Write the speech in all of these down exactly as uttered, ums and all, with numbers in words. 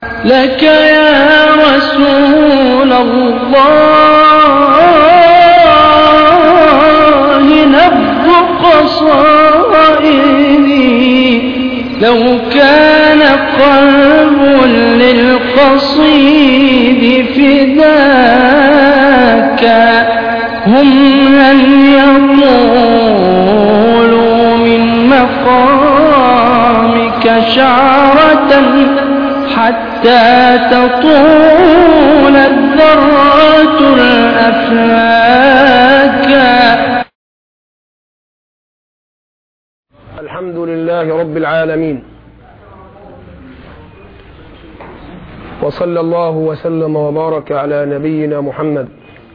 لك يا رسول الله نبض قصائدي، لو كان قلب للقصيد فداك هم لن يطولوا من مقامك شعرة حتى تطول الذرات الأفلاك. الحمد لله رب العالمين، وصلى الله وسلم وبارك على نبينا محمد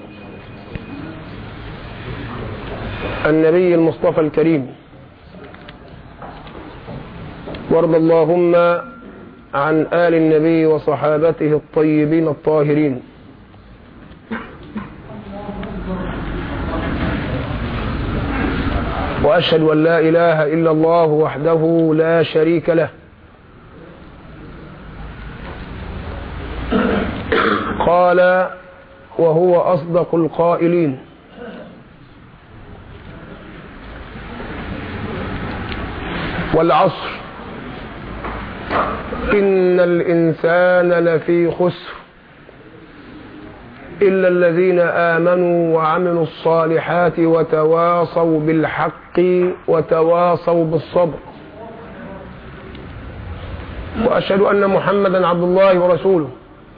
النبي المصطفى الكريم، وارض اللهم عن آل النبي وصحابته الطيبين الطاهرين. وأشهد أن لا إله إلا الله وحده لا شريك له، قال وهو أصدق القائلين: والعصر إن الإنسان لفي خسر إلا الذين آمنوا وعملوا الصالحات وتواصوا بالحق وتواصوا بالصبر. وأشهد أن محمدا عبد الله ورسوله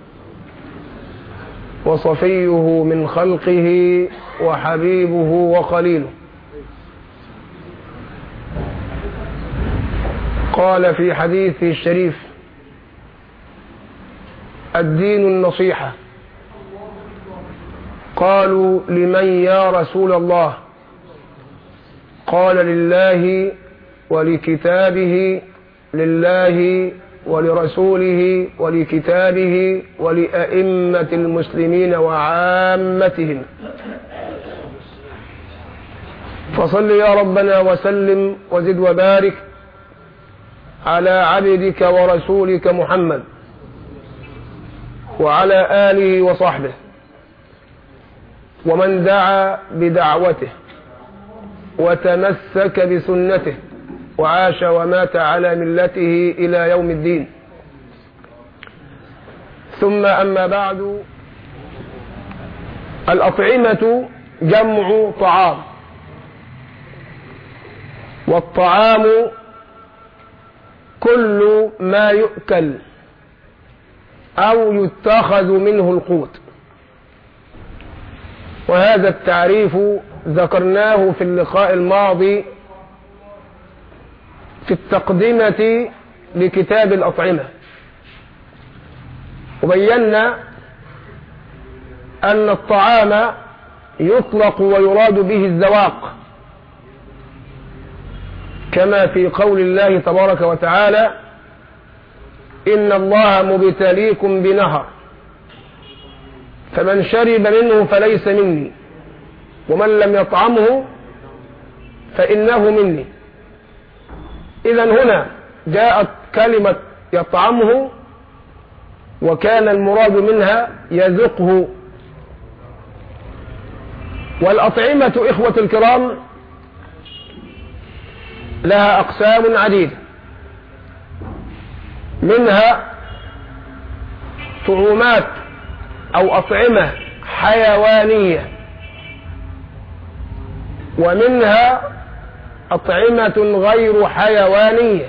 وصفيه من خلقه وحبيبه وخليله. قال في حديثه الشريف: الدين النصيحة. قالوا: لمن يا رسول الله؟ قال: لله ولكتابه، لله ولرسوله ولكتابه ولأئمة المسلمين وعامتهم. فصل يا ربنا وسلم وزد وبارك على عبدك ورسولك محمد وعلى آله وصحبه ومن دعا بدعوته وتمسك بسنته وعاش ومات على ملته إلى يوم الدين. ثم أما بعد، الأطعمة جمع طعام، والطعام كل ما يؤكل أو يتخذ منه القوت. وهذا التعريف ذكرناه في اللقاء الماضي في التقدمة لكتاب الأطعمة، وبينا أن الطعام يطلق ويراد به الذواق، كما في قول الله تبارك وتعالى: إن الله مبتليكم بنهر فمن شرب منه فليس مني ومن لم يطعمه فإنه مني. إذن هنا جاءت كلمة يطعمه، وكان المراد منها يذقه. والأطعمة إخوة الكرام لها أقسام عديدة، منها طعومات أو أطعمة حيوانية، ومنها أطعمة غير حيوانية.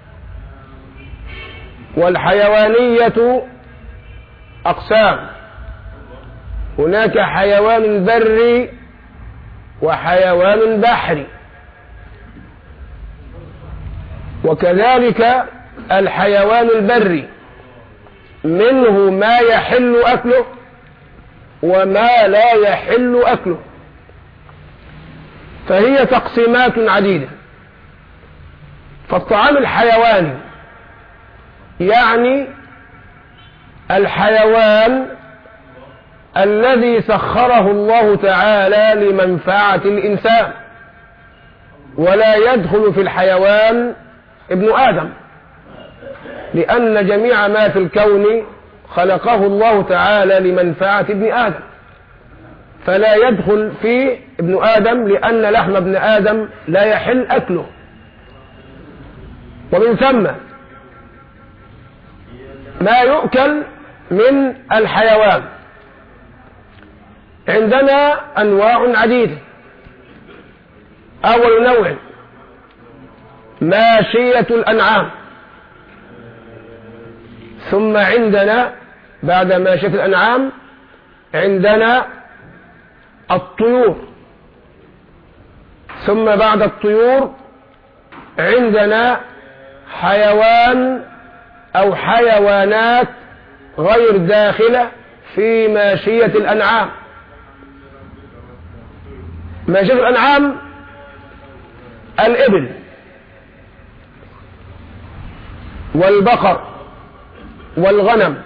والحيوانية أقسام: هناك حيوان بري وحيوان بحري، وكذلك الحيوان البري منه ما يحل أكله وما لا يحل أكله، فهي تقسيمات عديدة. فالطعام الحيواني يعني الحيوان الذي سخره الله تعالى لمنفعة الإنسان، ولا يدخل في الحيوان ابن آدم، لأن جميع ما في الكون خلقه الله تعالى لمنفعة ابن آدم، فلا يدخل فيه ابن آدم، لأن لحم ابن آدم لا يحل أكله. ومن ثم ما يؤكل من الحيوان عندنا أنواع عديدة. أول نوع ماشية الأنعام، ثم عندنا بعد ماشية الأنعام عندنا الطيور، ثم بعد الطيور عندنا حيوان أو حيوانات غير داخلة في ماشية الأنعام. ماشية الأنعام الإبل والبقر والغنم،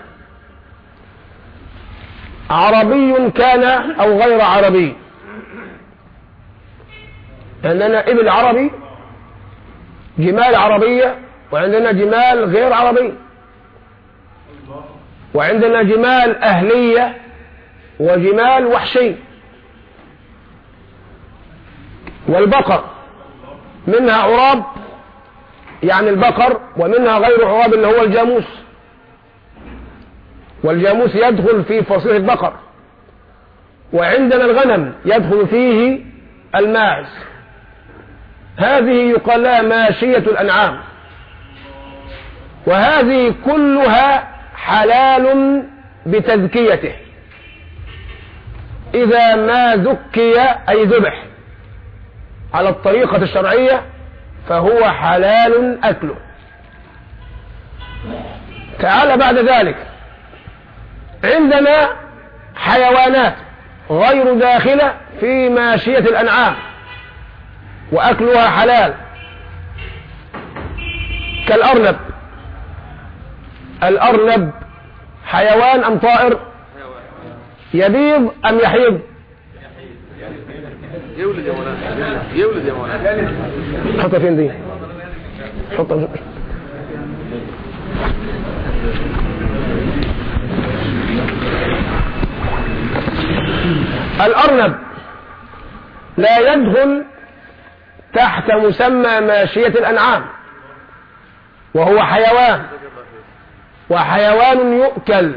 عربي كان أو غير عربي. عندنا إبل عربي، جمال عربية، وعندنا جمال غير عربي، وعندنا جمال أهلية وجمال وحشي. والبقر منها عراب يعني البقر، ومنها غير عراب اللي هو الجاموس، والجاموس يدخل في فصيلة البقر. وعندنا الغنم يدخل فيه الماعز. هذه يقال لها ماشية الأنعام، وهذه كلها حلال بتذكيته، إذا ما ذكي أي ذبح على الطريقة الشرعية فهو حلال أكله. تعال بعد ذلك عندنا حيوانات غير داخلة في ماشية الأنعام وأكلها حلال، كالأرنب. الأرنب حيوان أم طائر؟ يبيض أم يحيض؟ يولد يا مولانا، يولد يا مولانا. حطها فين دي؟ حطها. الأرنب لا يدخل تحت مسمى ماشية الأنعام، وهو حيوان، وحيوان يؤكل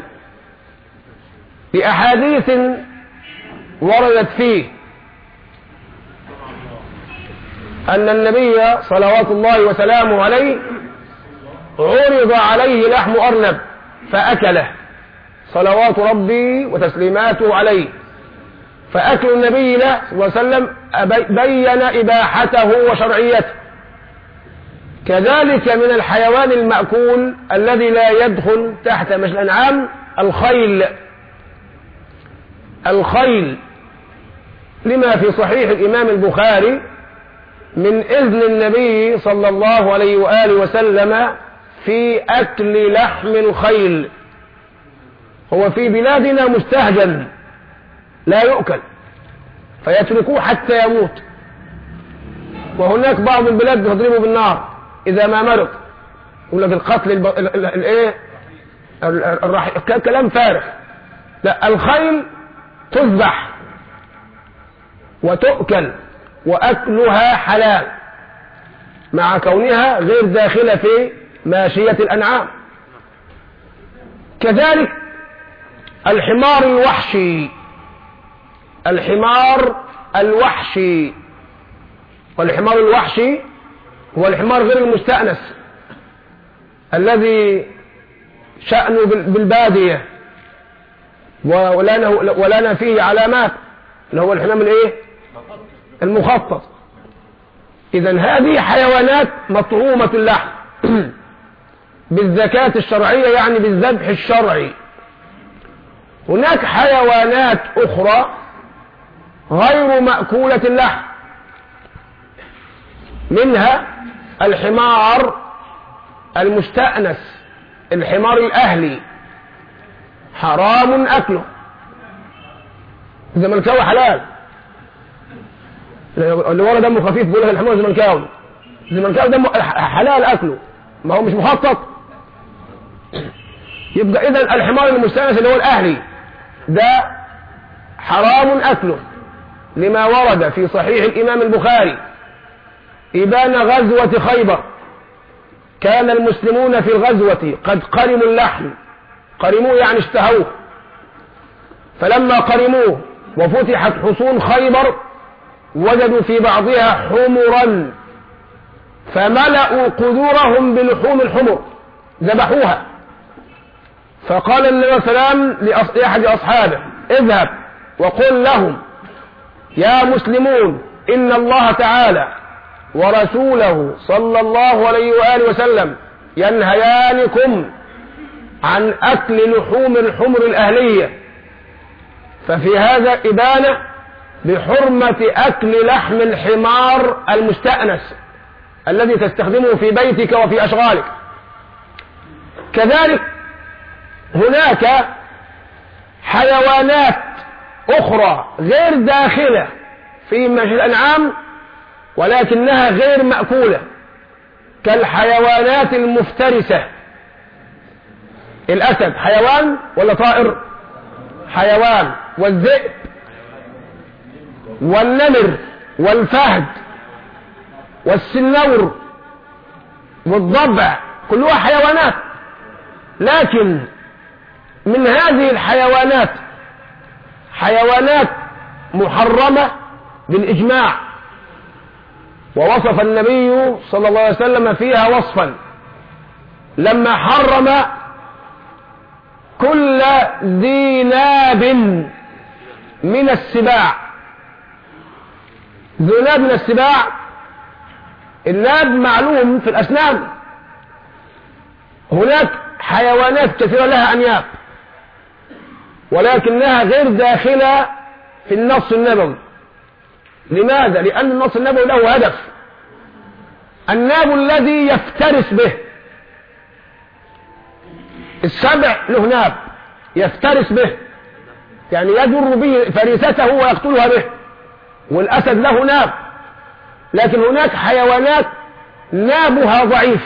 بأحاديث وردت فيه أن النبي صلوات الله وسلامه عليه عرض عليه لحم أرنب فأكله صلوات ربي وتسليماته عليه، فأكل النبي له صلى الله عليه وسلم بين إباحته وشرعيته. كذلك من الحيوان المأكول الذي لا يدخل تحت ماشية الأنعام الخيل. الخيل لما في صحيح الإمام البخاري من إذن النبي صلى الله عليه وآله وسلم في أكل لحم الخيل. هو في بلادنا مستهجن لا يؤكل، فيتركوه حتى يموت، وهناك بعض البلاد تضربه بالنار إذا ما مرض، يقول لك القتل الايه كلام فارغ. لا، الخيل تذبح وتؤكل وأكلها حلال مع كونها غير داخلة في ماشية الأنعام. كذلك الحمار الوحشي، الحمار الوحشي، والحمار الوحشي هو الحمار غير المستأنس الذي شأنه بالبادية ولنا فيه علامات، اللي هو الحمام الايه المخطط. إذن هذه حيوانات مطعومة اللحم بالزكاة الشرعية، يعني بالذبح الشرعي. هناك حيوانات أخرى غير مأكولة اللحم، منها الحمار المستأنس، الحمار الأهلي حرام أكله. زملكاوي حلال، اللي ورا دمه خفيف بيقول لك الحمار زملكاوي. زملكاوي دمه حلال أكله، ما هو مش مخطط. يبقى إذن الحمار المستأنس اللي هو الأهلي ده حرام أكله، لما ورد في صحيح الإمام البخاري إبان غزوة خيبر. كان المسلمون في الغزوة قد قرموا اللحم، قرموه يعني اشتهوه، فلما قرموه وفتحت حصون خيبر وجدوا في بعضها حمرا، فملأوا قدورهم بلحوم الحمر ذبحوها. فقال النبي صلى الله عليه وسلم لأحد أصحابه اذهب وقل لهم يا مسلمون إن الله تعالى ورسوله صلى الله عليه وآله وسلم ينهيانكم عن أكل لحوم الحمر الأهلية، ففي هذا إبانة بحرمة أكل لحم الحمار المستأنس الذي تستخدمه في بيتك وفي أشغالك. كذلك هناك حيوانات أخرى غير داخلة في مجال الأنعام ولكنها غير مأكولة، كالحيوانات المفترسة. الأسد حيوان ولا طائر؟ حيوان. والذئب والنمر والفهد والسنور والضبع كلها حيوانات، لكن من هذه الحيوانات حيوانات محرمة بالإجماع، ووصف النبي صلى الله عليه وسلم فيها وصفا لما حرم كل ذي ناب من السباع. ذو ناب من السباع، الناب معلوم في الأسنان، هناك حيوانات كثيرة لها أنياب ولكنها غير داخلة في النص النبوي. لماذا؟ لأن النص النبوي له هدف. الناب الذي يفترس به، السبع له ناب يفترس به، يعني يجر به فريسته ويقتلها به، والأسد له ناب. لكن هناك حيوانات نابها ضعيف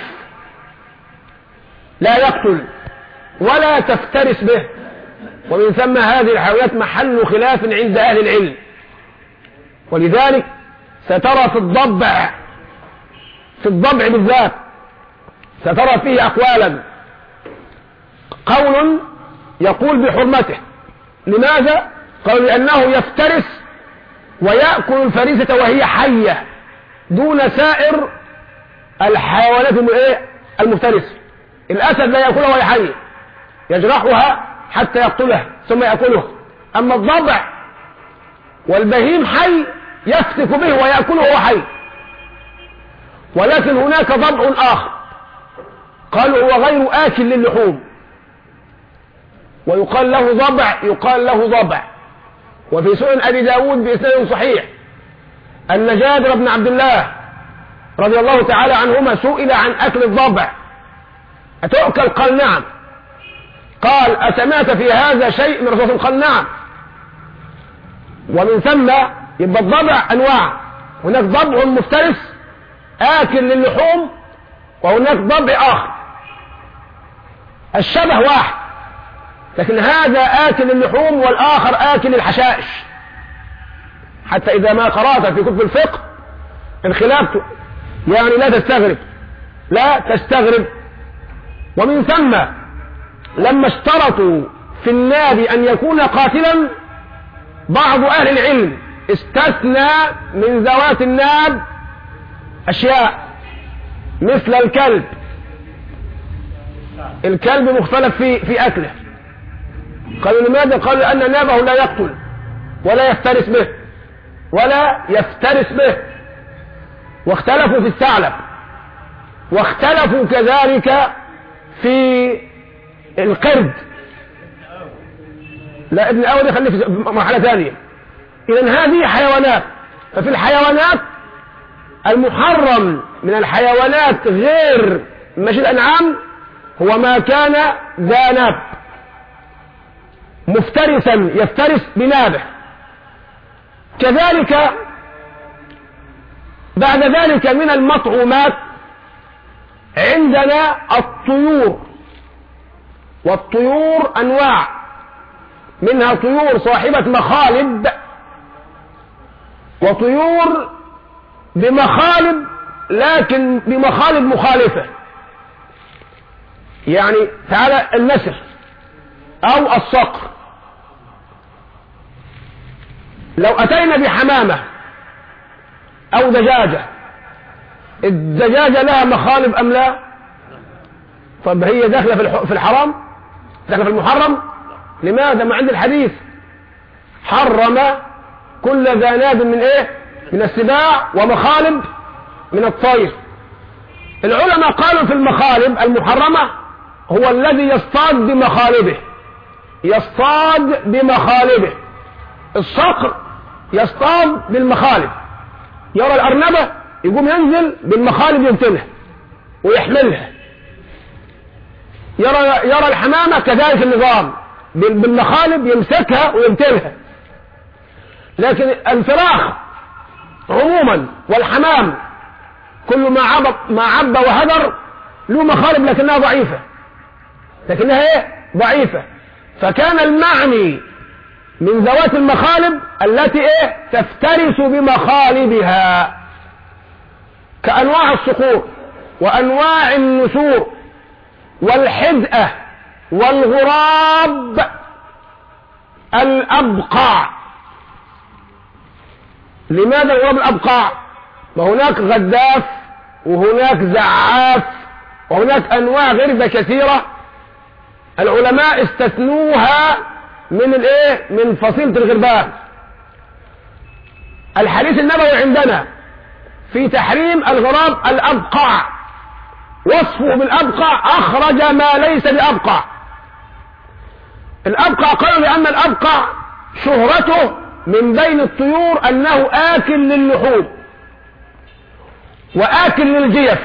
لا يقتل ولا تفترس به، ومن ثم هذه الحيوانات محل خلاف عند أهل العلم. ولذلك سترى في الضبع في الضبع بالذات سترى فيه أقوالا، قول يقول بحرمته. لماذا؟ قال لأنه يفترس ويأكل الفريسة وهي حية دون سائر الحيوانات المفترسة. الأسد لا يأكلها وهي حية، يجرحها حتى يقتلها ثم يأكلها. أما الضبع والبهيم حي يفتك به ويأكله وهو حي. ولكن هناك ضبع آخر قالوا هو غير آكل للحوم، ويقال له ضبع، يقال له ضبع. وفي سنن أبي داود بإسناد صحيح أن جابر بن عبد الله رضي الله تعالى عنهما سئل عن أكل الضبع أتؤكل؟ قال نعم. قال أسمعت في هذا شيء من الرسول؟ قال نعم. ومن ثم يبقى الضبع أنواع، هناك ضبع مفترس آكل للحوم، وهناك ضبع آخر الشبه واحد، لكن هذا آكل اللحوم والآخر آكل الحشائش. حتى إذا ما قرأت في كتب الفقه انخلاف يعني لا تستغرب لا تستغرب. ومن ثم لما اشترطوا في الناب أن يكون قاتلا، بعض أهل العلم استثنى من ذوات الناب أشياء مثل الكلب. الكلب مختلف في في أكله. قالوا لماذا؟ قالوا لأن نابه لا يقتل ولا يفترس به ولا يفترس به. واختلفوا في الثعلب، واختلفوا كذلك في القرد. لا ابن أولي خليه في مرحلة ثانية. إذن هذه حيوانات. ففي الحيوانات المحرم من الحيوانات غير ماشي الأنعام هو ما كان ذا ناب مفترسا يفترس بنابه. كذلك بعد ذلك من المطعومات عندنا الطيور والطيور أنواع، منها طيور صاحبة مخالب وطيور بمخالب لكن بمخالب مخالفة. يعني تعالى النسر أو الصقر، لو أتينا بحمامة أو دجاجة، الدجاجة لها مخالب أم لا؟ طب هي داخلة في الحرام؟ داخلة في المحرم؟ لماذا؟ ما عند الحديث حرم كل ذا ناب من ايه؟ من السباع ومخالب من الطير. العلماء قالوا في المخالب المحرمة هو الذي يصطاد بمخالبه، يصطاد بمخالبه. الصقر يصطاد بالمخالب، يرى الأرنبة يقوم ينزل بالمخالب يقتلها ويحملها. يرى يرى الحمامة كذلك النظام، بالمخالب يمسكها ويقتلها. لكن الفراخ عموما والحمام كل ما عب ما عب وهدر له مخالب لكنها ضعيفة، لكنها ايه؟ ضعيفة. فكان المعني من ذوات المخالب التي ايه؟ تفترس بمخالبها، كأنواع الصقور وأنواع النسور والحدأة والغراب الأبقع. لماذا الغراب الأبقع؟ وهناك غداف وهناك زعاف وهناك أنواع غربة كثيرة العلماء استثنوها من الايه؟ من فصيلة الغربان. الحديث النبوي عندنا في تحريم الغراب الأبقع، وصفه بالأبقع أخرج ما ليس بأبقع. الأبقع قالوا لأن الأبقع شهرته من بين الطيور أنه آكل للحوم وآكل للجيف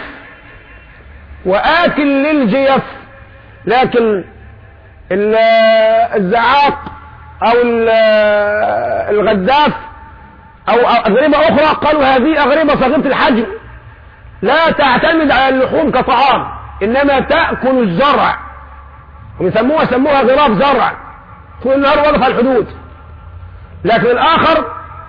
وآكل للجيف لكن الزعاق أو الغداف أو أغربة أخرى قالوا هذه أغربة صغيرة الحجم لا تعتمد على اللحوم كطعام، إنما تأكل الزرع، ويسموها سموها غراب زرع طول النهار واقف على الحدود. لكن الآخر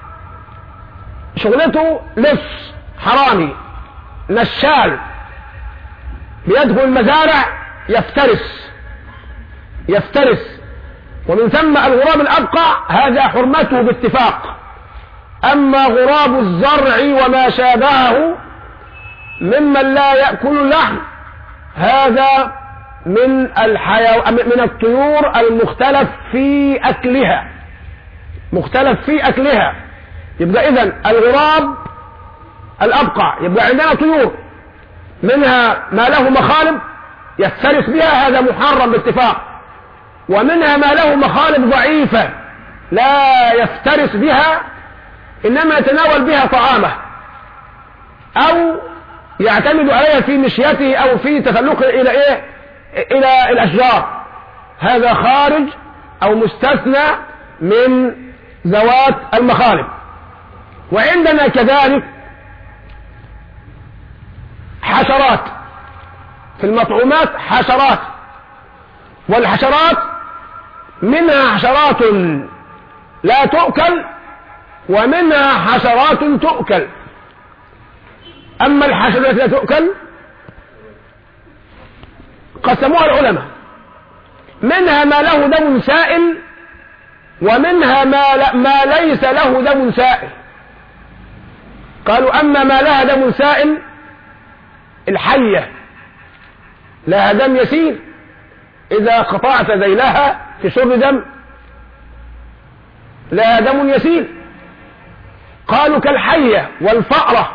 شغلته لص حرامي نشال، بيدخل المزارع يفترس يفترس ومن ثم الغراب الأبقع هذا حرمته باتفاق. أما غراب الزرع وما شابهه ممن لا يأكل اللحم هذا من الحيو... من الطيور المختلف في أكلها مختلف في أكلها. يبقى إذن الغراب الأبقع يبقى عندنا طيور منها ما له مخالب يفترس بها، هذا محرم باتفاق، ومنها ما له مخالب ضعيفة لا يفترس بها إنما يتناول بها طعامه أو يعتمد عليها في مشيته أو في تسلقه إلى إيه؟ إلى الأشجار. هذا خارج أو مستثنى من ذوات المخالب. وعندنا كذلك حشرات في المطعومات، حشرات، والحشرات منها حشرات لا تؤكل ومنها حشرات تؤكل. أما الحشرات التي لا تؤكل قسموها العلماء، منها ما له دم سائل ومنها ما, لا ما ليس له دم سائل. قالوا أما ما لها دم سائل الحية لها دم يسير، إذا قطعت ذيلها في شرب دم لها دم يسير. قالوا كالحية والفأرة،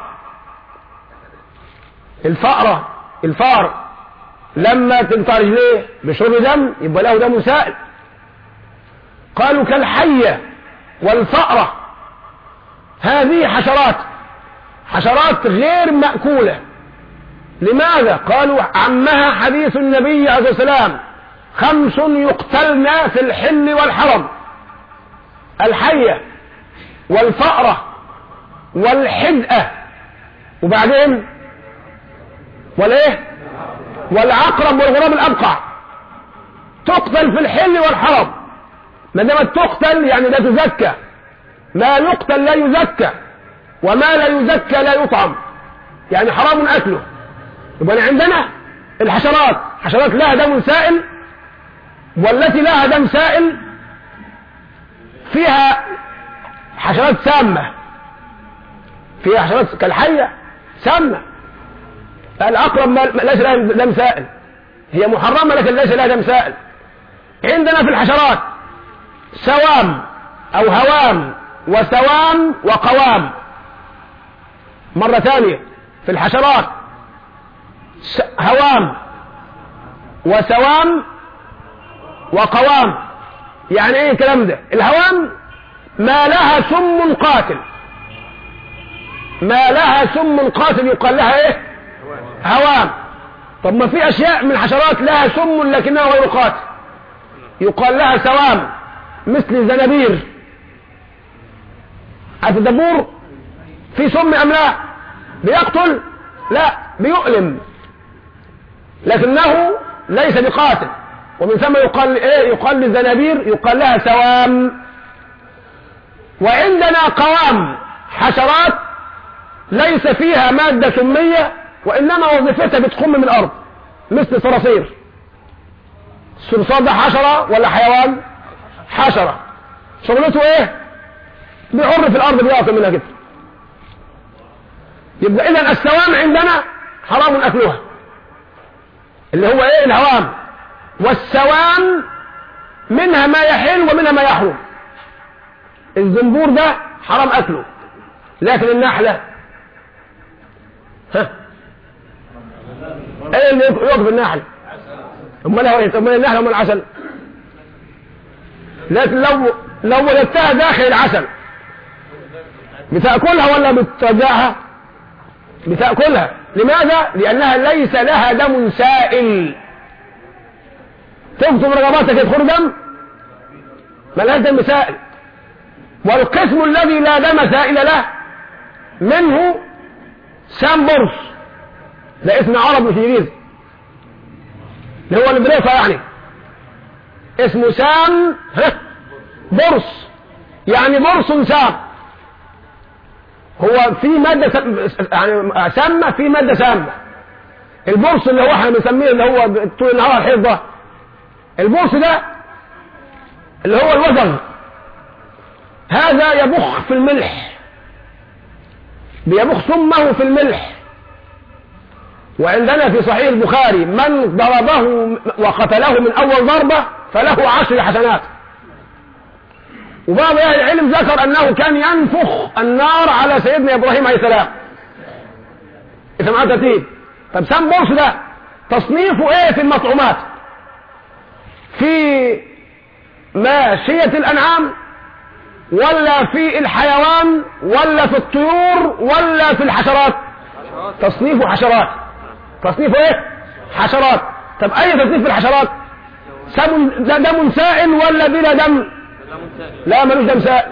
الفأرة الفار لما تنقطع رجليه بشرب دم يبقى له دم سائل. قالوا كالحية والفأرة، هذه حشرات حشرات غير مأكولة. لماذا؟ قالوا عمها حديث النبي عليه الصلاة والسلام خمس يقتلن في الحل والحرم: الحية والفأرة والحدأة وبعدين والايه والعقرب والغراب الأبقع. تقتل في الحل والحرم، ما دامت تقتل يعني لا تزكى، ما يقتل لا يزكى، وما لا يزكى لا يطعم، يعني حرام أكله. يبقى عندنا الحشرات، حشرات لها دم سائل، والتي لها دم سائل فيها حشرات سامة، فيها حشرات كالحية سامة. الأقرب ليس لها دم سائل، هي محرمة لكن ليس لها دم سائل. عندنا في الحشرات سوام أو هوام وسوام وقوام. مرة ثانية في الحشرات هوام وسوام وقوام. يعني ايه الكلام ده؟ الهوام ما لها سم قاتل، ما لها سم قاتل يقال لها ايه؟ هوام. طب ما في اشياء من الحشرات لها سم لكنها غير قاتل يقال لها سوام، مثل الزنابير. عارف الدبور في سم ام لا؟ بيقتل؟ لا، بيؤلم لكنه ليس بقاتل، ومن ثم يقال ايه؟ يقال للزنابير يقال لها سوام. وعندنا قوام، حشرات ليس فيها مادة سمية وإنما وظيفتها بتقوم من الأرض، مثل الصراصير. الصرصار ده حشرة ولا حيوان؟ حشرة. شغلته ايه؟ بيعر في الأرض، بيأكل منها كده. يبقى إذن السوام عندنا حرام أكلها، اللي هو ايه؟ الهوام. والسوام منها ما يحل ومنها ما يحرم. الزنبور ده حرام أكله، لكن النحلة ها ايه اللي يوقف النحل؟ امال هو امال النحل امال العسل؟ لكن لو لو وجدتها داخل العسل بتاكلها ولا بترجعها؟ بتاكلها. لماذا؟ لانها ليس لها دم سائل. تكتب رغباتك يدخل دم؟ ما لها دم سائل. والقسم الذي لا دم سائل له منه سام برص، ده اسم عرب مش انجليزي، اللي هو البريطة يعني، اسمه سام برص، يعني برص سام. هو في مادة يعني سامة، في مادة سامة. البرص اللي هو احنا بنسميه اللي هو طول النهار الحيض ده، البرص ده اللي هو الوزغ، هذا يبخ في الملح، بيبخ سمه في الملح. وعندنا في صحيح البخاري من ضربه وقتله من أول ضربة فله عشر حسنات. وبعض أهل العلم ذكر أنه كان ينفخ النار على سيدنا إبراهيم عليه السلام. إذا معاه ترتيب. طب سام برص ده تصنيفه إيه في المطعومات؟ في ماشية الأنعام ولا في الحيوان ولا في الطيور ولا في الحشرات؟ تصنيفه حشرات. تصنيفه ايه؟ حشرات. طب اي تصنيف في الحشرات؟ ده دم سائل ولا بلا دم؟ لا، ملوش دم سائل.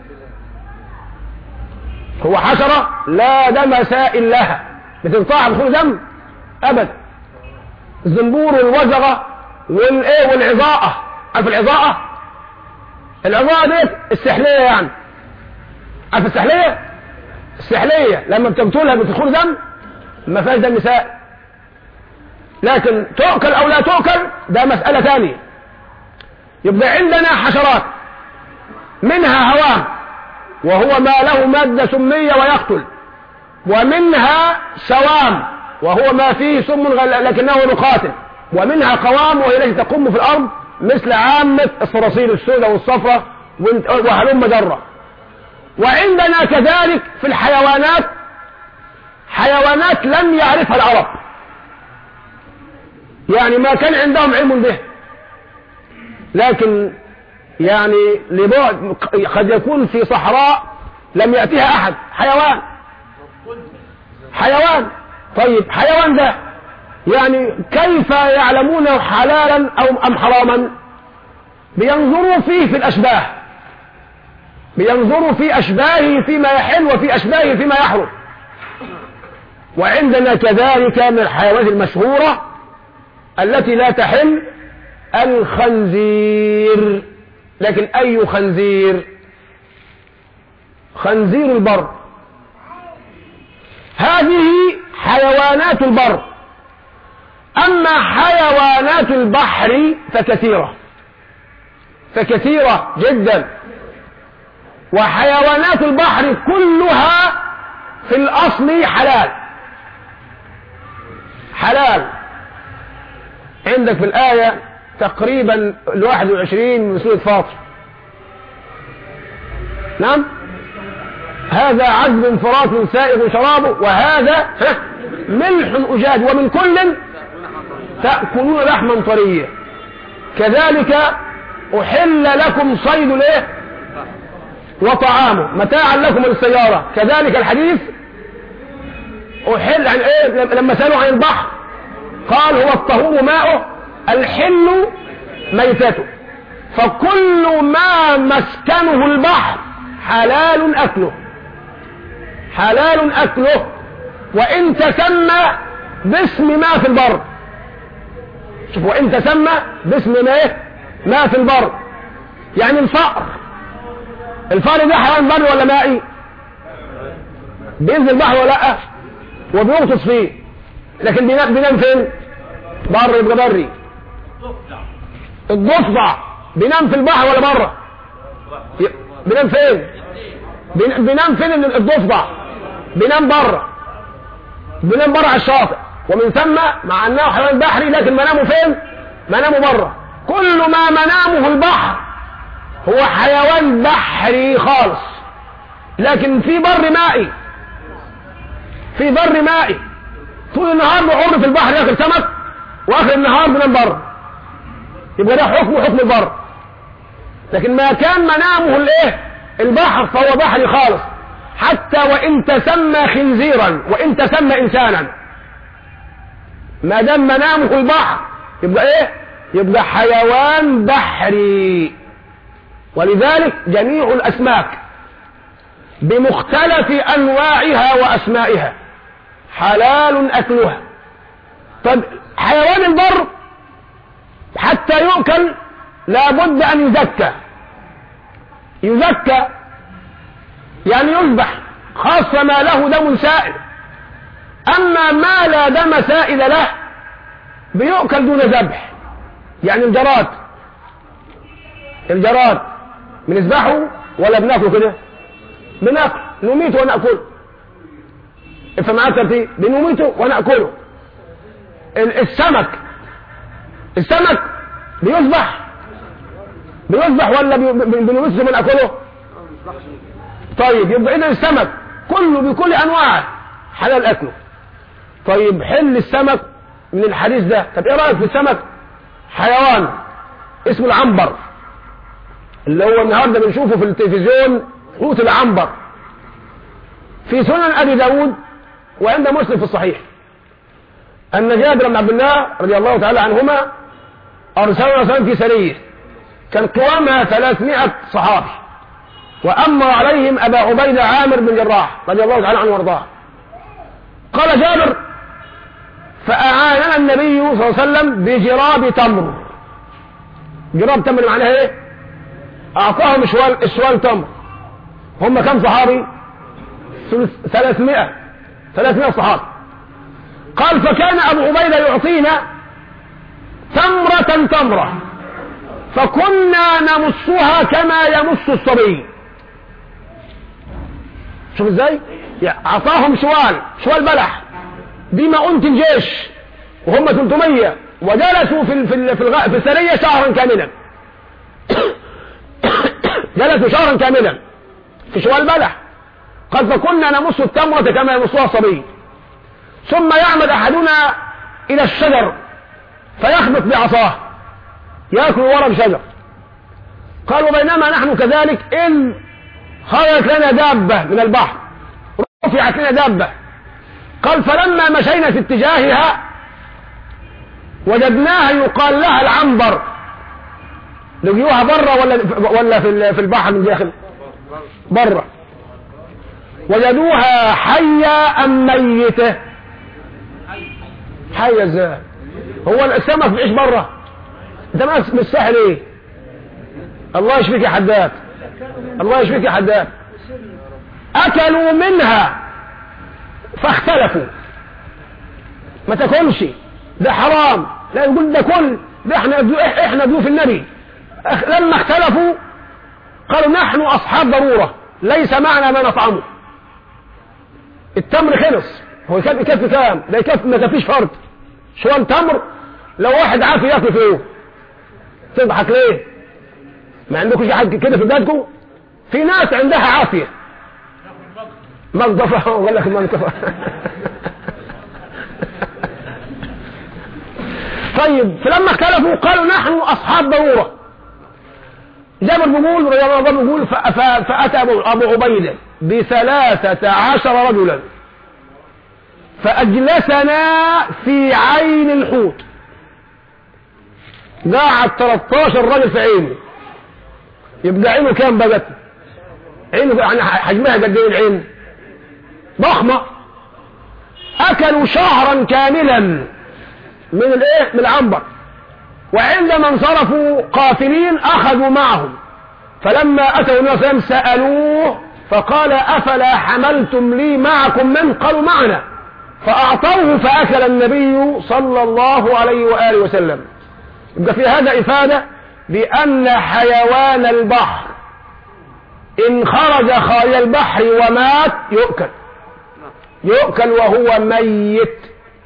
هو حشرة لا دم سائل لها، بتنطاع بكل دم ابدا. الزنبور والوزغة والايه والعظاءة. عارف العظاءة؟ العظاءة دي السحلية يعني. عارف السحلية؟ السحلية لما بتقتلها بتدخل دم، ما فيهاش دم سائل. لكن تؤكل او لا تؤكل ده مسألة ثانية. يبقى عندنا حشرات منها هوام وهو ما له مادة سمية ويقتل، ومنها سوام وهو ما فيه سم لكنه مقاتل، ومنها قوام وهي التي تقوم في الأرض مثل عامة الصراصير السوداء والصفراء وهلم جرة. وعندنا كذلك في الحيوانات حيوانات لم يعرفها العرب، يعني ما كان عندهم علم به، لكن يعني لبعد قد يكون في صحراء لم يأتيها أحد. حيوان حيوان طيب حيوان ده يعني كيف يعلمونه حلالا أو أم حراما؟ بينظروا فيه في الأشباه، بينظروا في أشباهه فيما يحل وفي أشباهه فيما يحرم. وعندنا كذلك من الحيوانات المشهورة التي لا تحل الخنزير. لكن أي خنزير؟ خنزير البر. هذه حيوانات البر. أما حيوانات البحر فكثيرة فكثيرة جدا. وحيوانات البحر كلها في الأصل حلال حلال. عندك في الآية تقريبا الواحد وعشرين من سورة فاطر. نعم، هذا عذب فرات سائغ شرابه وهذا ملح أجاج ومن كل تأكلون لحما طريا كذلك أحل لكم صيد الايه وطعامه متاعا لكم للسيارة كذلك الحديث أحل عن ايه لما سألوا عن البحر قال هو الطهور ماؤه الحل ميتته. فكل ما مسكنه البحر حلال أكله حلال أكله وإن تسمى باسم ما في البر. شوف، وإن تسمى باسم ما إيه؟ ما في البر. يعني الفأر الفأر ده حيوان بري ولا مائي؟ بينزل البحر ولا لا؟ وبيغطس فيه، لكن بينام, بينام فين؟ بر يبقى بري. الضفدع بينام في البحر ولا بره؟ بينام فين؟ بينام فين الضفدع؟ بينام بره بينام بره على الشاطئ. ومن ثم مع انه حيوان بحري لكن منامه فين؟ منامه بره. كل ما منامه البحر هو حيوان بحري خالص. لكن في بر مائي في بر مائي طول النهار بيعر في البحر ياكل سمك واخر النهار بينام بره، يبقى ده حكمه حكم البر. لكن ما كان منامه الايه البحر فهو بحري خالص، حتى وان تسمى خنزيرا وان تسمى انسانا ما دام منامه البحر يبقى ايه يبقى حيوان بحري. ولذلك جميع الاسماك بمختلف انواعها واسمائها حلال اكلها. طب حيوان البر حتى يؤكل لابد ان يزكى يزكى يعني يذبح، خاصة ما له دم سائل. اما ما لا دم سائل له بيؤكل دون ذبح. يعني الجراد الجراد بنذبحه ولا بناكله كده؟ بناكله، نميته وناكله. افهم معاك ترتيب، بنميته وناكله. السمك السمك بيذبح بيذبح ولا بنميته وناكله؟ طيب يبقى اذا السمك كله بكل انواعه حلال اكله. طيب حل السمك من الحديث ده. طب ايه رايك في السمك حيوان اسمه العنبر اللي هو النهارده بنشوفه في التلفزيون، حوت العنبر، في سنن ابي داود وعند مسلم في الصحيح ان جابر بن عبد الله رضي الله تعالى عنهما ارسلنا رسولا في سريه كان قوامها ثلاثمائة صحابي، وامر عليهم ابا عبيده عامر بن جراح رضي الله تعالى عنه وارضاه. قال جابر فاعاننا النبي صلى الله عليه وسلم بجراب تمر. جراب تمر معناها ايه؟ اعطاهم شوال الشوال تمر. هم كم صحابي؟ ثلاثمائة ثلاثمائة صحابي. قال فكان ابو عبيده يعطينا تمرة تمرة فكنا نمصها كما يمص الصبي. شوف ازاي؟ اعطاهم شوال شوال بلح دي مؤونة الجيش وهم ثلاثمائة وجلسوا في في في, في السرية شهرا كاملا. جلسوا شهرا كاملا في شوال بلح. قال فكنا نمص التمرة كما يمصها الصبي ثم يعمد احدنا الى الشجر فيخبط بعصاه ياكل ورق شجر. قال وبينما نحن كذلك إن خرجت لنا دابة من البحر رفعت لنا دابة. قال فلما مشينا في اتجاهها وجدناها يقال لها العنبر. لقيوها برا ولا ولا في في البحر من داخل؟ برا. وجدوها حية أم ميتة؟ حية ازاي؟ هو السمك بيعيش برا؟ انت مش ساحل ايه؟ الله يشفيك يا حداد، الله يشفيك يا حداد. اكلوا منها فاختلفوا، ما تاكلش ده حرام، لا يقول ده كل ده، احنا احنا ضيوف النبي. لما اختلفوا قالوا نحن اصحاب ضرورة ليس معنا ما نطعمه. التمر خلص، هو يكفي يكفي كام؟ ده يكفي ما يكفيش فرد شوال تمر لو واحد عافي ياكل في يوم. تضحك ليه؟ ما عندكوش حد كده في بلادكم؟ في ناس عندها عافية مقضفة ولا لك منقفة. طيب فلما اختلفوا قالوا نحن اصحاب ضرورة. جابر بيقول رضي الله عنه بيقول فأتى أبو عبيدة بثلاثة عشر رجلا فأجلسنا في عين الحوت. قاعد ثلاثة عشر رجل في عينه. يبقى عينه كام بقت؟ عينه يعني حجمها قد ايه العين؟ ضخمة. أكلوا شهرا كاملا من الايه؟ من العنبر. وعندما انصرفوا قافلين أخذوا معهم، فلما أتوا النبي صلى الله عليه وسلم سألوه فقال أفلا حملتم لي معكم من؟ قالوا معنا، فأعطوه فأكل النبي صلى الله عليه وآله وسلم. يبقى في هذا إفادة بأن حيوان البحر إن خرج خارج البحر ومات يؤكل، يؤكل وهو ميت.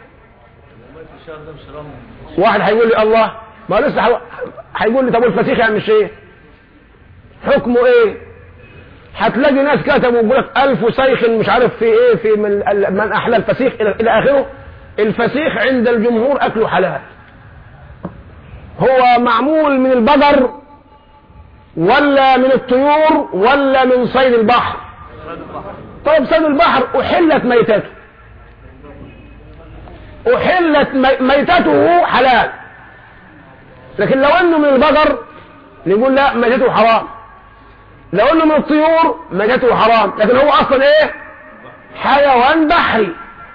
واحد هيقول لي الله، ما لسه هيقول لي طب الفسيخ يعني مش ايه حكمه ايه؟ هتلاقي ناس كتبوا يقول لك ألف سيخ مش عارف في ايه في من, من احلى الفسيخ الى اخره. الفسيخ عند الجمهور اكله حلال. هو معمول من البقر ولا من الطيور ولا من صيد البحر؟ طيب صيد البحر احلت ميتته، احلت ميتته حلال. لكن لو انه من البقر نقول لا ميتته حرام، لو انه من الطيور ميتته حرام، لكن هو اصلا ايه؟ حيوان بحري.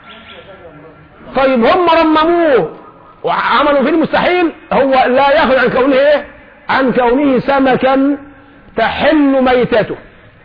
طيب هم رمموه وعملوا فيه المستحيل، هو لا ياخذ عن كونه ايه؟ عن كونه سمكا تحل ميتته.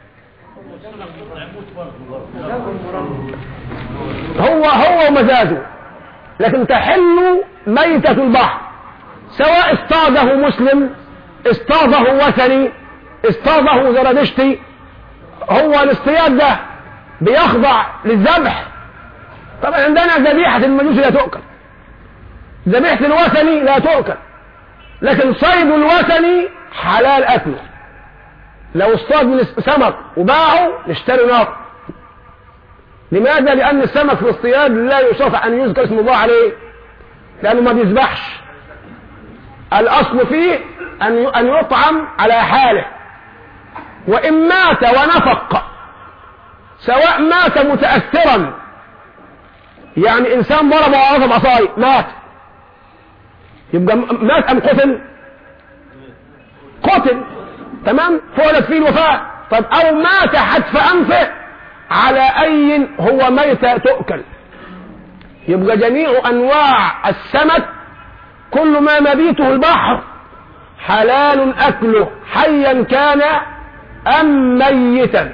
هو هو مزاجه، لكن تحل ميتة البحر، سواء اصطاده مسلم، اصطاده وثني، اصطاده زرادشتي. هو الاصطياد ده بيخضع للذبح. طبعا عندنا ذبيحة المجوس لا تؤكل، ذبيحة الوثني لا تؤكل، لكن صيد الوثني حلال أكله. لو اصطاد من سمك وباعه نشتري نار. لماذا؟ لأن السمك في الاصطياد لا يشرع أن يذكر اسم الله عليه، لأنه ما بيذبحش. الأصل فيه أن يطعم على حاله، وإن مات ونفق، سواء مات متأثرا، يعني إنسان ضرب وعرف بعصاي مات، يبقى مات أم قتل؟ قتل، تمام، فعلت فيه الوفاة. طب أو مات حتف أنفه، على أي هو ميتة تؤكل. يبقى جميع أنواع السمك كل ما مبيته البحر حلال أكله، حيا كان أم ميتا.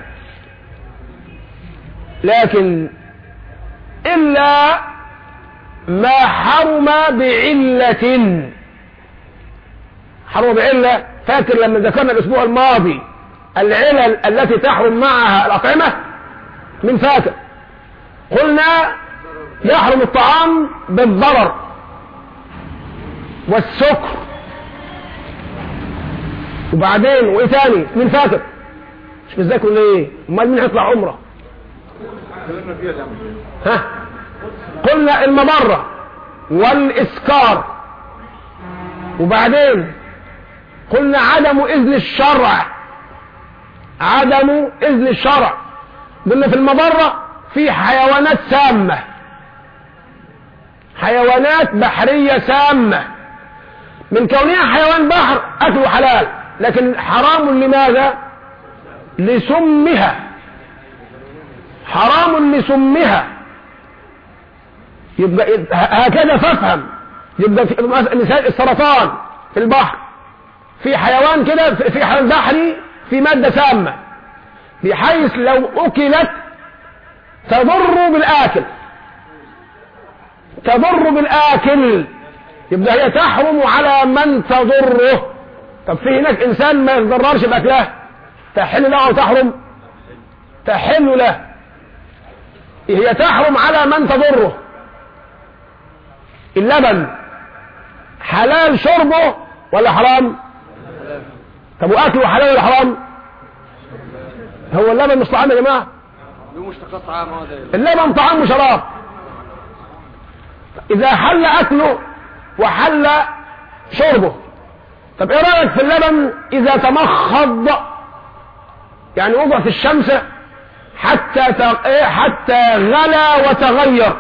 لكن إلا ما حرم بعلة. حرم بعلة، فاكر لما ذكرنا الأسبوع الماضي العلل التي تحرم معها الأطعمة؟ من فاكر؟ قلنا يحرم الطعام بالضرر والسكر، وبعدين وايه تاني؟ من فاكر؟ مش بتذاكروا ليه؟ امال مين هيطلع عمره؟ ها؟ قلنا المضرة والإسكار، وبعدين قلنا عدم إذن الشرع، عدم إذن الشرع. قلنا في المضرة في حيوانات سامة، حيوانات بحرية سامة، من كونها حيوان بحر أكله حلال، لكن حرام. لماذا؟ لسمها، حرام لسمها. يبقى هكذا فافهم. يبقى في السرطان في البحر في حيوان كده، في حيوان بحري في مادة سامة بحيث لو أكلت تضر بالآكل، تضر بالآكل، يبقى هي تحرم على من تضره. طب في هناك إنسان ما يتضررش بأكلها، تحل له أو تحرم؟ تحل له. هي تحرم على من تضره. اللبن حلال شربه ولا حرام؟ طب وأكله حلال ولا حرام؟ هو اللبن مش طعام يا جماعة؟ اللبن طعام وشراب. إذا حل أكله وحل شربه، طب إيه رأيك في اللبن إذا تمخض، يعني وضع في الشمس حتى حتى غلى وتغير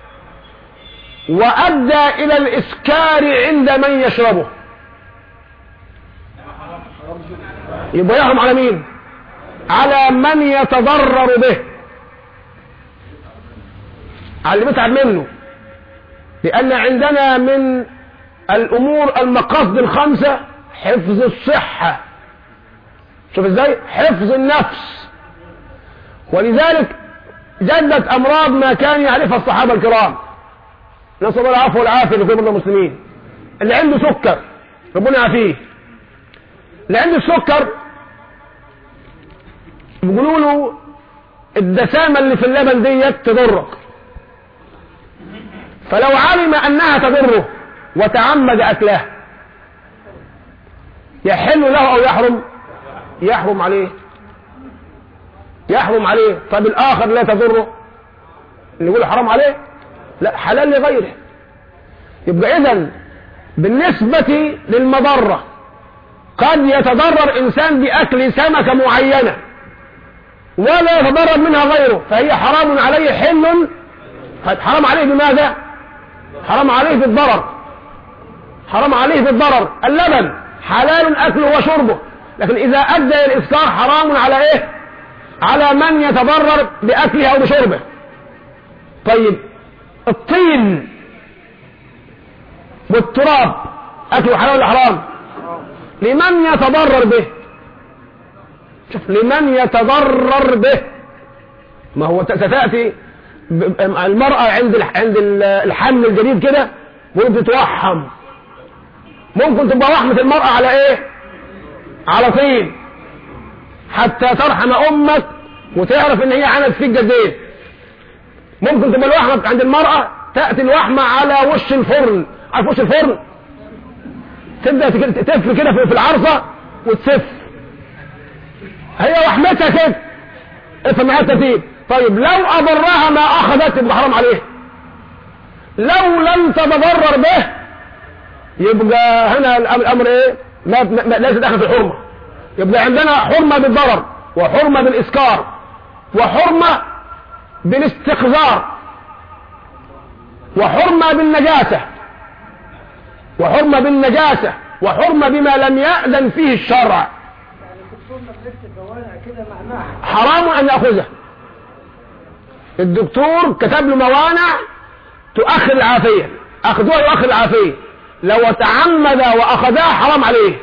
وأدى إلى الإسكار عند من يشربه، يبقى يحرم على مين؟ على من يتضرر به، على اللي بيتعب منه. لأن عندنا من الأمور المقاصد الخمسة حفظ الصحة، شوف ازاي، حفظ النفس. ولذلك جدت أمراض ما كان يعرفها الصحابة الكرام، نسأل الله العفو والعافية لكل مرضى المسلمين. اللي عنده سكر ربنا يعافيه، اللي عنده السكر بيقولوا له الدسامة اللي في اللبن ديت تضرك، فلو علم أنها تضره وتعمد أكلها يحل له أو يحرم؟ يحرم عليه، يحرم عليه. طب الآخر لا تضره، اللي يقول حرام عليه؟ لا، حلال لغيره. يبقى إذن بالنسبة للمضرة قد يتضرر إنسان بأكل سمكة معينة ولا يتضرر منها غيره، فهي حرام عليه حل. حرام عليه بماذا؟ حرام عليه بالضرر، حرام عليه بالضرر. اللبن حلال أكله وشربه، لكن إذا أدى إلى الإفطار حرام على إيه؟ على من يتضرر بأكله أو بشربه. طيب الطين والتراب أكله حلال ولا حرام؟ لمن يتضرر به، شوف، لمن يتضرر به. ما هو ستأتي المرأة عند عند الحمل الجديد كده وبتتوحم، ممكن تبقى وحمة المرأة على ايه؟ على طين، حتى ترحم امك وتعرف ان هي عانت فيك قد ايه. ممكن تبقى الوحمة عند المرأة تأتي الوحمة على وش الفرن، عارف وش الفرن؟ تبدأ تف كده في العرصة وتسف، هي وحمتها كده، افهم معايا الترتيب. طيب لو أضرها ما أخذت يبقى حرام عليه، لو لم تتضرر به يبقى هنا الأمر إيه؟ ما ما ليس داخل في الحرمة. يبقى عندنا حرمة بالضرر، وحرمة بالإسكار، وحرمة بالاستقذار، وحرمة بالنجاسة، وحرمة بالنجاسة، وحرمة بما لم يأذن فيه الشرع. حرام أن يأخذه. الدكتور كتب له موانع تؤخر العافية، أخذوها يؤخر العافية، لو تعمد وأخذها حرام عليه،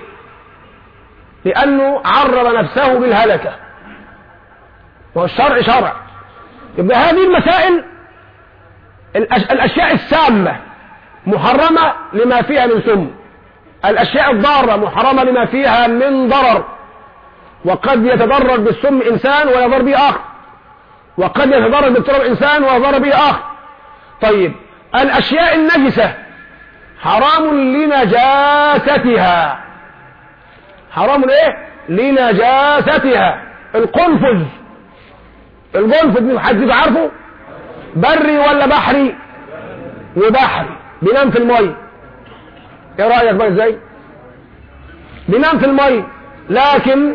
لأنه عرض نفسه بالهلكة، والشرع شرع. يبقى هذه المسائل الأشياء السامة محرمة لما فيها من سم، الأشياء الضارة محرمة لما فيها من ضرر، وقد يتضرر بالسم إنسان ويضر به آخر، وقد يتضرر بالتراب إنسان ويضر به آخر. طيب الأشياء النجسة حرام لنجاستها، حرام ليه؟ لنجاستها. القنفذ، القنفذ حد عارفه؟ بري ولا بحري؟ وبحري، بينام في المي. ايه رأيك بقى ازاي؟ بينام في المي لكن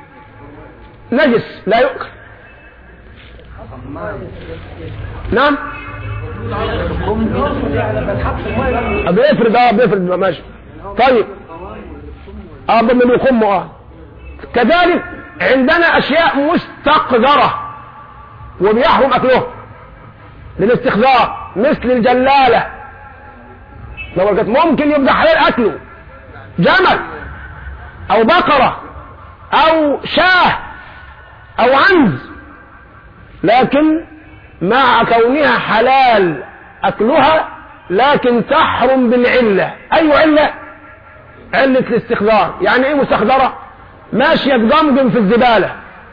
نجس لا يؤكل. نعم بيفرد، اه بيفرد ماشي. طيب اه من الخم. اه كذلك عندنا اشياء مستقذرة وبيحرم اكله للاستخذار، مثل الجلالة، لو كانت ممكن يبقى حلال اكله جمل او بقرة او شاه او عنز، لكن مع كونها حلال اكلها لكن تحرم بالعلة. اي علة؟ علة الاستخدار. يعني ايه مستخدرة؟ ماشية تجمجم في الزبالة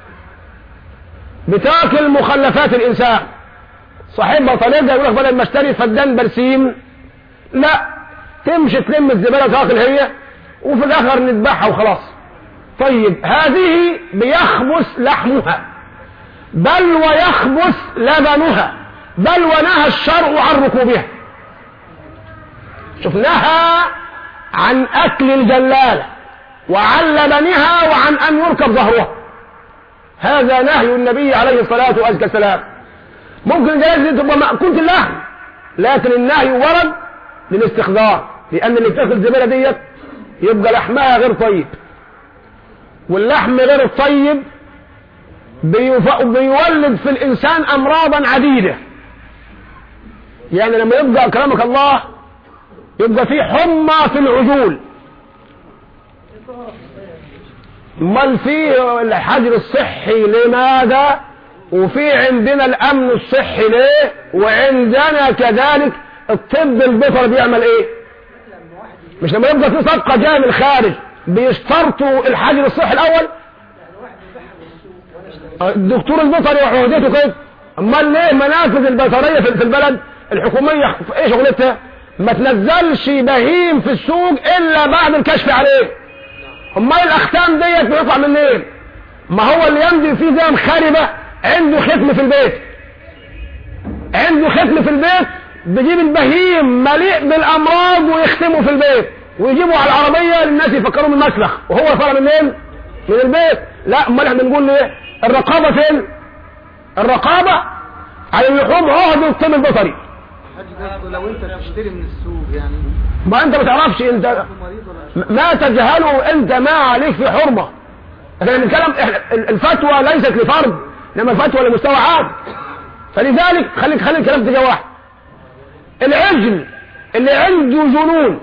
بتاكل مخلفات الانسان، صاحبها طليقة يقول لك بدل ما اشتري فدان برسيم، لا، تمشي تلم الزبالة تاكل هي وفي الاخر نذبحها وخلاص. طيب هذه بيخبث لحمها بل ويخبث لبنها، بل ونهى الشرع عن ركوبها. شفناها عن اكل الجلالة وعن لبنها وعن ان يركب ظهرها، هذا نهي النبي عليه الصلاة والسلام. ممكن الجلالة تبقى مأكولة اللحم، لكن النهي ورد للاستخدار، لان اللي بتاكل الزبالة ديت يبقى لحمها غير طيب، واللحم غير الطيب بيولد في الانسان امراضا عديدة. يعني لما يبقى كلامك الله يبقى في حمى في العجول، امال في الحجر الصحي لماذا؟ وفي عندنا الامن الصحي ليه؟ وعندنا كذلك الطب البيطري بيعمل ايه؟ مش لما يبقى في صفقة جاية من الخارج بيشترطوا الحجر الصحي الاول؟ الدكتور البيطري وحواديته كده. امال ليه منافذ البيطرية في البلد الحكومية ايه شغلتها؟ ما تنزلش بهيم في السوق الا بعد الكشف عليه. امال الاختام ديت بيطلع منين؟ ما هو اللي يمضي فيه زي مخاربة عنده ختم في البيت، عنده ختم في البيت بيجيب البهيم مليء بالامراض ويختمه في البيت ويجيبه على العربية للناس يفكروا من المسلخ وهو طالع منين؟ من البيت. لا، امال احنا بنقول ليه؟ الرقابة فين؟ الرقابة على اللحوم عهد الطب البيطري. لو انت تشتري من السوق يعني ما انت ما تعرفش، انت ما تجهله، انت ما عليك في حرمة. لكن الكلام الفتوى ليست لفرد، انما الفتوى لمستوى عام. فلذلك خليك خلي الكلام تجاه واحد. العجل اللي عنده جنون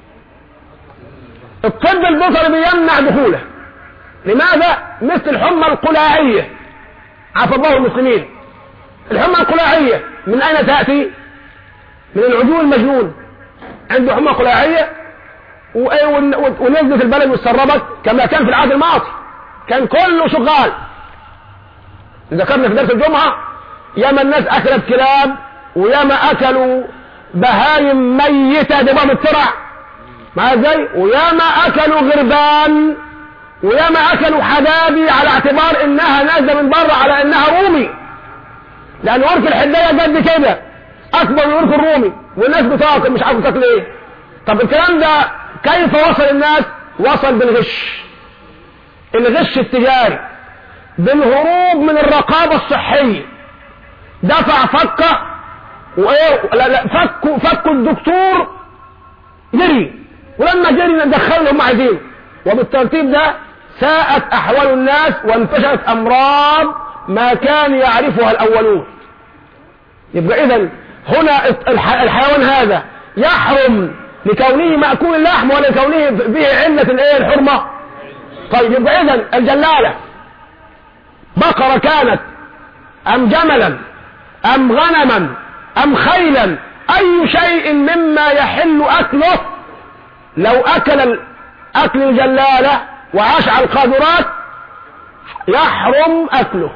الطب البيطري بيمنع دخوله. لماذا؟ مثل الحمى القلاعية، عفى الله المسلمين. الحمى القلاعية من اين تأتي؟ من العجول المجنون، عنده حمى قلاعية ونزلت البلد واتسربت كما كان في العهد الماضي، كان كله شغال. ذكرنا في درس الجمعة ياما الناس اكلت كلاب وياما اكلوا بهايم ميتة دباب الترع مع ازاي، وياما اكلوا غربان، وياما اكلوا حدابي على اعتبار انها نازله من بره على انها رومي، لان ورك الحدايه قد كده اكبر من ورك الرومي، والناس بتاكل مش عارف تاكل ايه. طب الكلام ده كيف وصل الناس؟ وصل بالغش، الغش التجاري، بالهروب من الرقابة الصحية. دفع فكة وايه، لا لا فكوا فكوا الدكتور جري، ولما جري ندخل لهم عايزين، وبالترتيب ده ساءت احوال الناس وانتشرت امراض ما كان يعرفها الاولون. يبقى اذا هنا الحيوان هذا يحرم لكونه مأكول اللحم ولا لكونه به علة الايه الحرمة. طيب يبقى اذا الجلالة بقرة كانت ام جملا ام غنما ام خيلا، اي شيء مما يحل اكله لو اكل اكل الجلالة وعاش على القاذورات يحرم اكله.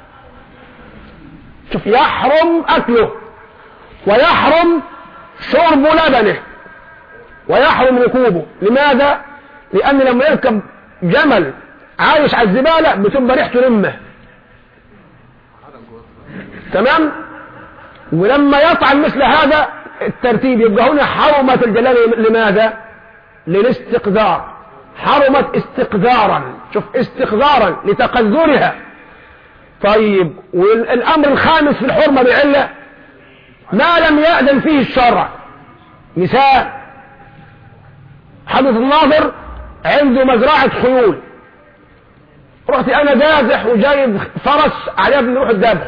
شوف، يحرم اكله ويحرم شرب لبنه ويحرم ركوبه. لماذا؟ لان لما يركب جمل عايش على الزبالة بتبقى ريحته لمه، تمام؟ ولما يطعم مثل هذا الترتيب يبقى هنا حرمت الجلالة. لماذا؟ للاستقذار، حرمت استقذارا. شوف، استقذارا لتقذرها. طيب، والامر الخامس في الحرمة بعلة ما لم يأذن فيه الشرع. مثال، حدث الناظر عنده مزرعة خيول، رحت انا دازح وجايب فرس عليه بنروح الذبحه،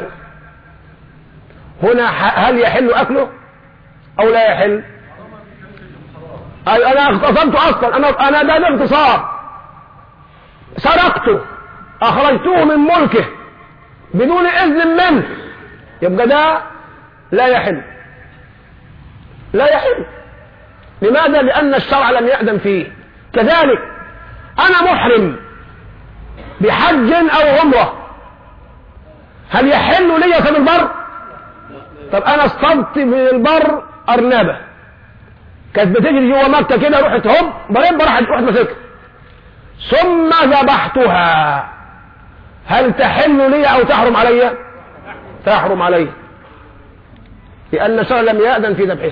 هنا هل يحل اكله او لا يحل؟ انا اغتصبته اصلا، انا انا ده اغتصاب، سرقته، اخرجته من ملكه بدون اذن منه، يبقى ده لا يحل، لا يحل. لماذا؟ لان الشرع لم يأذن فيه. كذلك انا محرم بحج او عمره، هل يحل لي في البر؟ طب انا اصطدت من البر ارنبه كانت بتجري جوه مكه كده، رحت هوب بريب راحت رحت مسكها ثم ذبحتها، هل تحل لي او تحرم علي؟ تحرم علي، لان الشرع لم يأذن في ذبحها.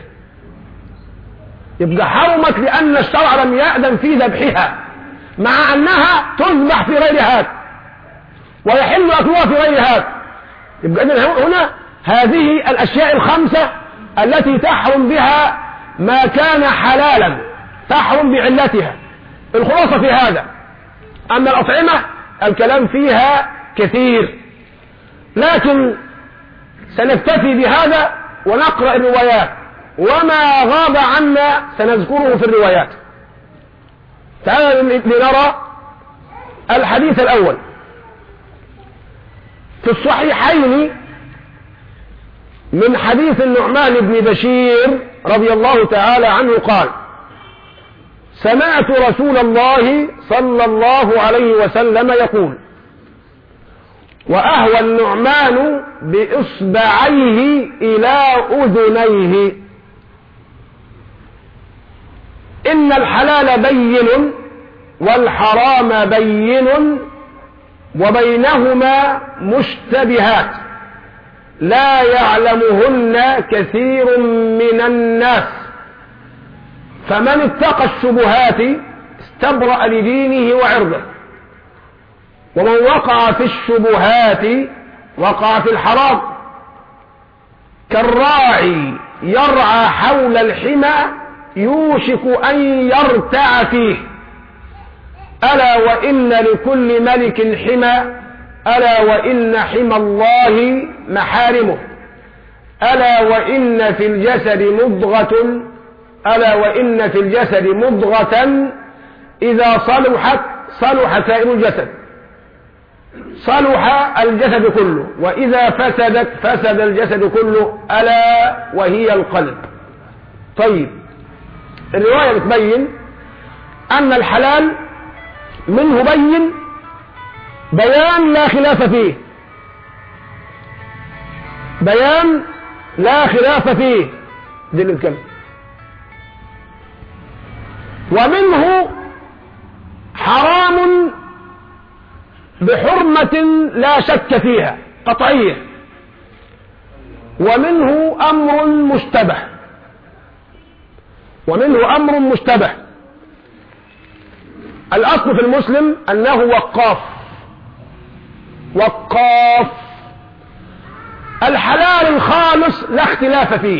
يبقى حرمت لان الشرع لم يأذن في ذبحها، مع انها تذبح في غير هذا ويحل اكلها في غير هذا. يبقى هنا هذه الاشياء الخمسه التي تحرم بها ما كان حلالا، تحرم بعلتها. الخلاصه في هذا اما الاطعمه الكلام فيها كثير، لكن سنكتفي بهذا ونقرأ الروايات، وما غاب عنا سنذكره في الروايات. تعالوا لنرى الحديث الأول في الصحيحين من حديث النعمان بن بشير رضي الله تعالى عنه قال: سمعت رسول الله صلى الله عليه وسلم يقول: وأهوى النعمان بإصبعيه إلى أذنيه إن الحلال بين والحرام بين وبينهما مشتبهات لا يعلمهن كثير من الناس، فمن اتقى الشبهات استبرأ لدينه وعرضه، ومن وقع في الشبهات وقع في الحرام، كالراعي يرعى حول الحمى يوشك أن يرتع فيه، ألا وإن لكل ملك حمى، ألا وإن حمى الله محارمه، ألا وإن في الجسد مضغة، ألا وإن في الجسد مضغة إذا صلحت صلح سائر الجسد، صلح الجسد كله، وإذا فسدت فسد الجسد كله، ألا وهي القلب. طيب، الرواية بتبين أن الحلال منه بين بيان لا خلاف فيه، بيان لا خلاف فيه دي الكلمة، ومنه حرام بحرمة لا شك فيها قطعية، ومنه أمر مشتبه، ومنه أمر مشتبه. الأصل في المسلم أنه وقاف، وقاف. الحلال الخالص لا اختلاف فيه،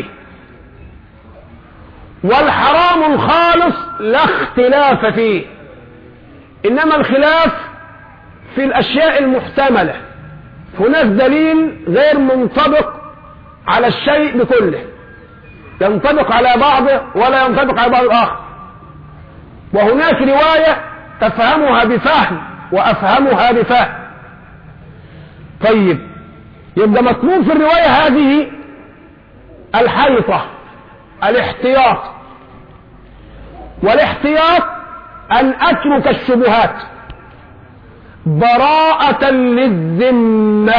والحرام الخالص لا اختلاف فيه، إنما الخلاف في الأشياء المحتملة. هناك دليل غير منطبق على الشيء بكله، ينطبق على بعضه ولا ينطبق على بعض الآخر، وهناك رواية تفهمها بفهم وأفهمها بفهم. طيب، يبقى مطلوب في الرواية هذه الحيطة، الاحتياط، والاحتياط أن أترك الشبهات براءة للذمة،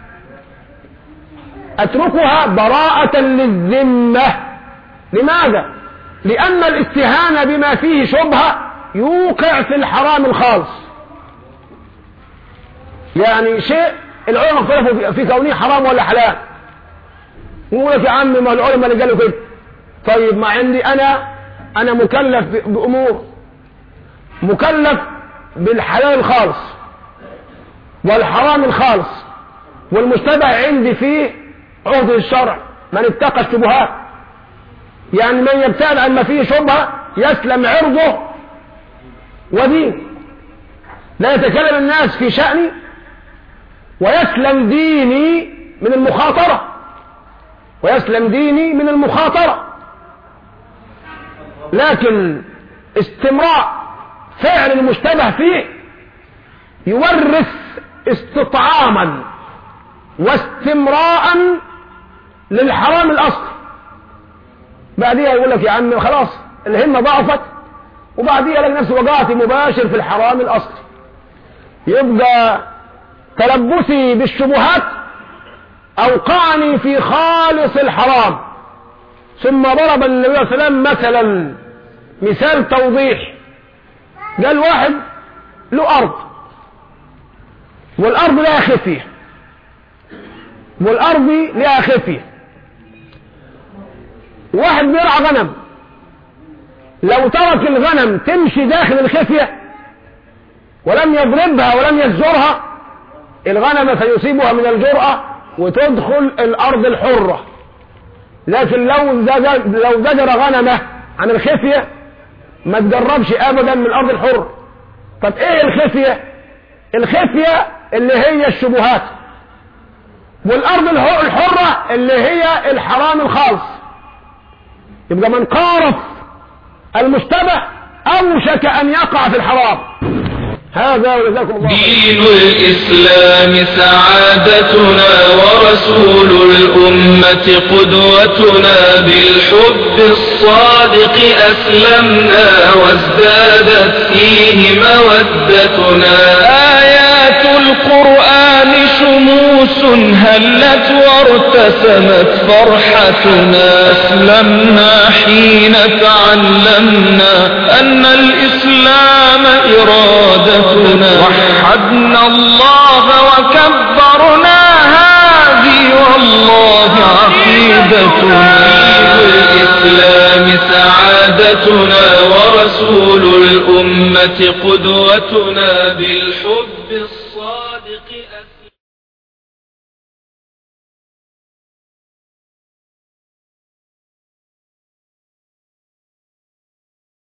أتركها براءة للذمة. لماذا؟ لأن الاستهانة بما فيه شبهة يوقع في الحرام الخالص. يعني شيء العلماء اختلفوا في كونه حرام ولا حلال، يقول لك يا عم ما العلماء اللي قالوا كده. طيب، ما عندي أنا أنا مكلف بأمور، مكلف بالحلال الخالص والحرام الخالص، والمشتبه عندي فيه عهد الشرع، من اتقى الشبهات، يعني من يبتعد عن ما فيه شبهة يسلم عرضه ودين، لا يتكلم الناس في شأني، ويسلم ديني من المخاطرة، ويسلم ديني من المخاطرة. لكن استمرار فعل المشتبه فيه يورث استطعاما واستمراء للحرام الأصلي. بعديها يقول لك يا عم خلاص الهمة ضعفت، وبعديها يلاقي نفسه وقعت مباشر في الحرام الأصلي. يبقى تلبسي بالشبهات أوقعني في خالص الحرام. ثم ضرب النبي صلى الله عليه وسلم مثلا مثال توضيح، قال واحد له أرض والأرض لها خفية والأرض لها خفية. واحد بيرعى غنم، لو ترك الغنم تمشي داخل الخفية ولم يضربها ولم يزجرها، الغنم سيصيبها من الجرأة وتدخل الأرض الحرة. لكن لو زجر, لو زجر غنمه عن الخفية ما تجربش أبدا من الأرض الحرة. طب إيه الخفية؟ الخفية اللي هي الشبهات، والأرض الحرة اللي هي الحرام الخالص. يبقى من قارف المشتبه أوشك أن يقع في الحرام. هذا وجزاكم الله خيرا. دين الإسلام سعادتنا ورسول الأمة قدوتنا، بالحب الصادق أسلمنا وازدادت فيه مودتنا. آيات القرآن شموس هلت وارتسمت فرحتنا، أسلمنا حين تعلمنا أن الإسلام إرادتنا، وحدنا الله وكبرنا هذه والله عقيدتنا. الإسلام سعادتنا ورسول الأمة قدوتنا، بالحب الصادق